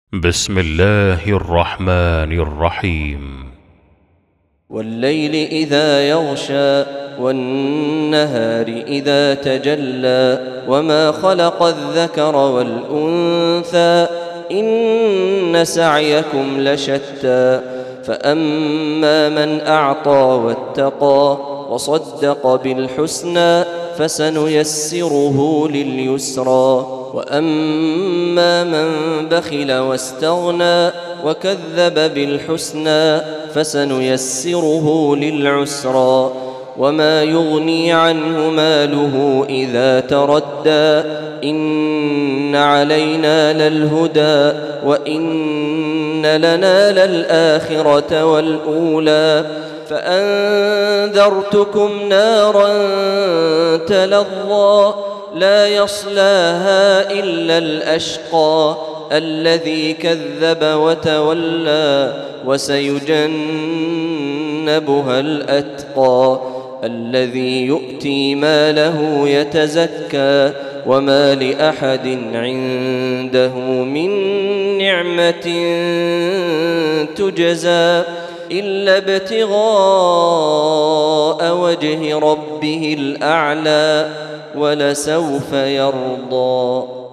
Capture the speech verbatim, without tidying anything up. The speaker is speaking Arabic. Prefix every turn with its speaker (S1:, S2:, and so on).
S1: بسم الله الرحمن الرحيم.
S2: والليل إذا يغشى والنهار إذا تجلى وما خلق الذكر والأنثى إن سعيكم لشتى فأما من أعطى واتقى وصدق بالحسنى فسنيسره لليسرى وأما من بخل واستغنى وكذب بالحسنى فسنيسره للعسرى وما يغني عنه ماله إذا تردى إن علينا للهدى وإن لنا للآخرة والأولى فأنذرتكم نارا تلظى لا يصلاها إلا الأشقى الذي كذب وتولى وسيجنبها الأتقى الذي يؤتي ماله يتزكى وما لأحد عنده من نعمة تجزى إلا ابتغاء وجه ربه الأعلى ولسوف يرضى.